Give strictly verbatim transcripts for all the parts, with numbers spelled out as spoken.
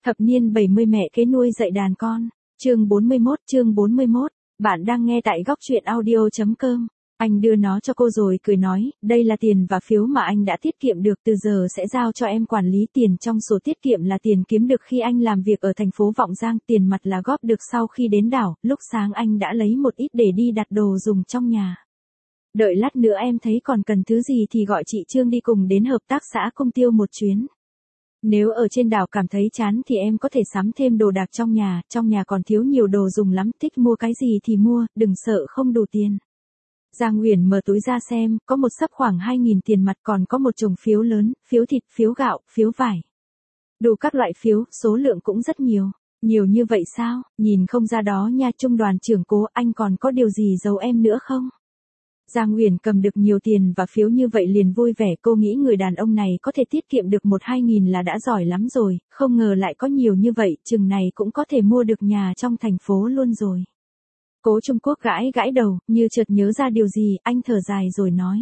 Thập niên bảy mươi mẹ kế nuôi dạy đàn con. Chương bốn mươi mốt, chương bốn mươi mốt. Bạn đang nghe tại góc truyện audio chấm com. Anh đưa nó cho cô rồi cười nói, đây là tiền và phiếu mà anh đã tiết kiệm được, từ giờ sẽ giao cho em quản lý. Tiền trong sổ tiết kiệm là tiền kiếm được khi anh làm việc ở thành phố Vọng Giang, tiền mặt là góp được sau khi đến đảo. Lúc sáng anh đã lấy một ít để đi đặt đồ dùng trong nhà. Đợi lát nữa em thấy còn cần thứ gì thì gọi chị Trương đi cùng đến hợp tác xã Công Tiêu một chuyến. Nếu ở trên đảo cảm thấy chán thì em có thể sắm thêm đồ đạc trong nhà, trong nhà còn thiếu nhiều đồ dùng lắm, thích mua cái gì thì mua, đừng sợ không đủ tiền. Giang Uyển mở túi ra xem, có một xấp khoảng hai nghìn tiền mặt, còn có một chồng phiếu lớn, phiếu thịt, phiếu gạo, phiếu vải. Đủ các loại phiếu, số lượng cũng rất nhiều. Nhiều như vậy sao, nhìn không ra đó nha. Trung đoàn trưởng Cố, anh còn có điều gì giấu em nữa không? Giang Uyển cầm được nhiều tiền và phiếu như vậy liền vui vẻ, cô nghĩ người đàn ông này có thể tiết kiệm được một hai nghìn là đã giỏi lắm rồi, không ngờ lại có nhiều như vậy, chừng này cũng có thể mua được nhà trong thành phố luôn rồi. Cố Trung Quốc gãi gãi đầu, như chợt nhớ ra điều gì, anh thở dài rồi nói.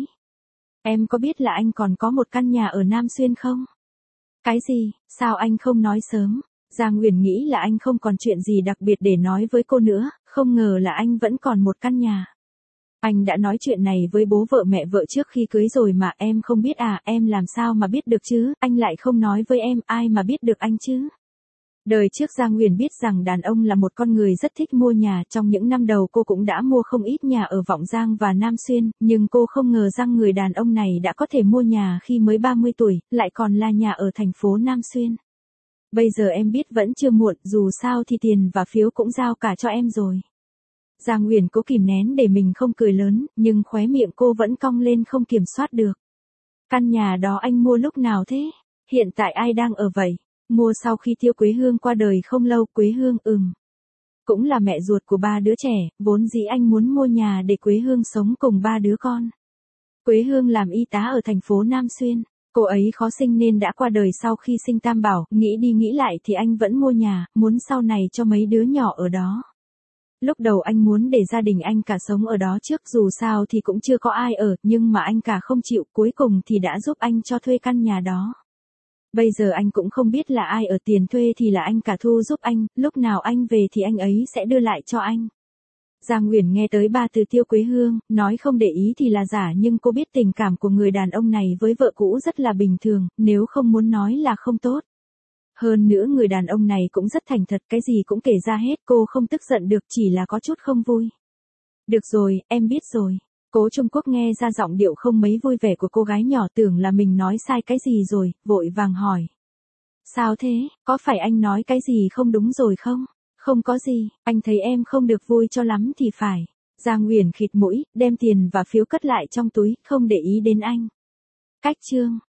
Em có biết là anh còn có một căn nhà ở Nam Xuyên không? Cái gì, sao anh không nói sớm? Giang Uyển nghĩ là anh không còn chuyện gì đặc biệt để nói với cô nữa, không ngờ là anh vẫn còn một căn nhà. Anh đã nói chuyện này với bố vợ mẹ vợ trước khi cưới rồi mà, em không biết à? Em làm sao mà biết được chứ, anh lại không nói với em, ai mà biết được anh chứ? Đời trước Giang Uyển biết rằng đàn ông là một con người rất thích mua nhà, trong những năm đầu cô cũng đã mua không ít nhà ở Vọng Giang và Nam Xuyên, nhưng cô không ngờ rằng người đàn ông này đã có thể mua nhà khi mới ba mươi tuổi, lại còn là nhà ở thành phố Nam Xuyên. Bây giờ em biết vẫn chưa muộn, dù sao thì tiền và phiếu cũng giao cả cho em rồi. Giang Uyển cố kìm nén để mình không cười lớn, nhưng khóe miệng cô vẫn cong lên không kiểm soát được. Căn nhà đó anh mua lúc nào thế? Hiện tại ai đang ở vậy? Mua sau khi Tiêu Quế Hương qua đời không lâu. Quế Hương ừm. Cũng là mẹ ruột của ba đứa trẻ, vốn dĩ anh muốn mua nhà để Quế Hương sống cùng ba đứa con. Quế Hương làm y tá ở thành phố Nam Xuyên. Cô ấy khó sinh nên đã qua đời sau khi sinh tam bảo, nghĩ đi nghĩ lại thì anh vẫn mua nhà, muốn sau này cho mấy đứa nhỏ ở đó. Lúc đầu anh muốn để gia đình anh cả sống ở đó trước, dù sao thì cũng chưa có ai ở, nhưng mà anh cả không chịu, cuối cùng thì đã giúp anh cho thuê căn nhà đó. Bây giờ anh cũng không biết là ai ở, tiền thuê thì là anh cả thu giúp anh, lúc nào anh về thì anh ấy sẽ đưa lại cho anh. Giang Uyển nghe tới ba từ Tiêu Quế Hương, nói không để ý thì là giả, nhưng cô biết tình cảm của người đàn ông này với vợ cũ rất là bình thường, nếu không muốn nói là không tốt. Hơn nữa người đàn ông này cũng rất thành thật, cái gì cũng kể ra hết, cô không tức giận được, chỉ là có chút không vui. Được rồi, em biết rồi. Cố Trung Quốc nghe ra giọng điệu không mấy vui vẻ của cô gái nhỏ, tưởng là mình nói sai cái gì rồi, vội vàng hỏi. Sao thế, có phải anh nói cái gì không đúng rồi không? Không có gì, anh thấy em không được vui cho lắm thì phải. Giang Uyển khịt mũi, đem tiền và phiếu cất lại trong túi, không để ý đến anh. Cách chương.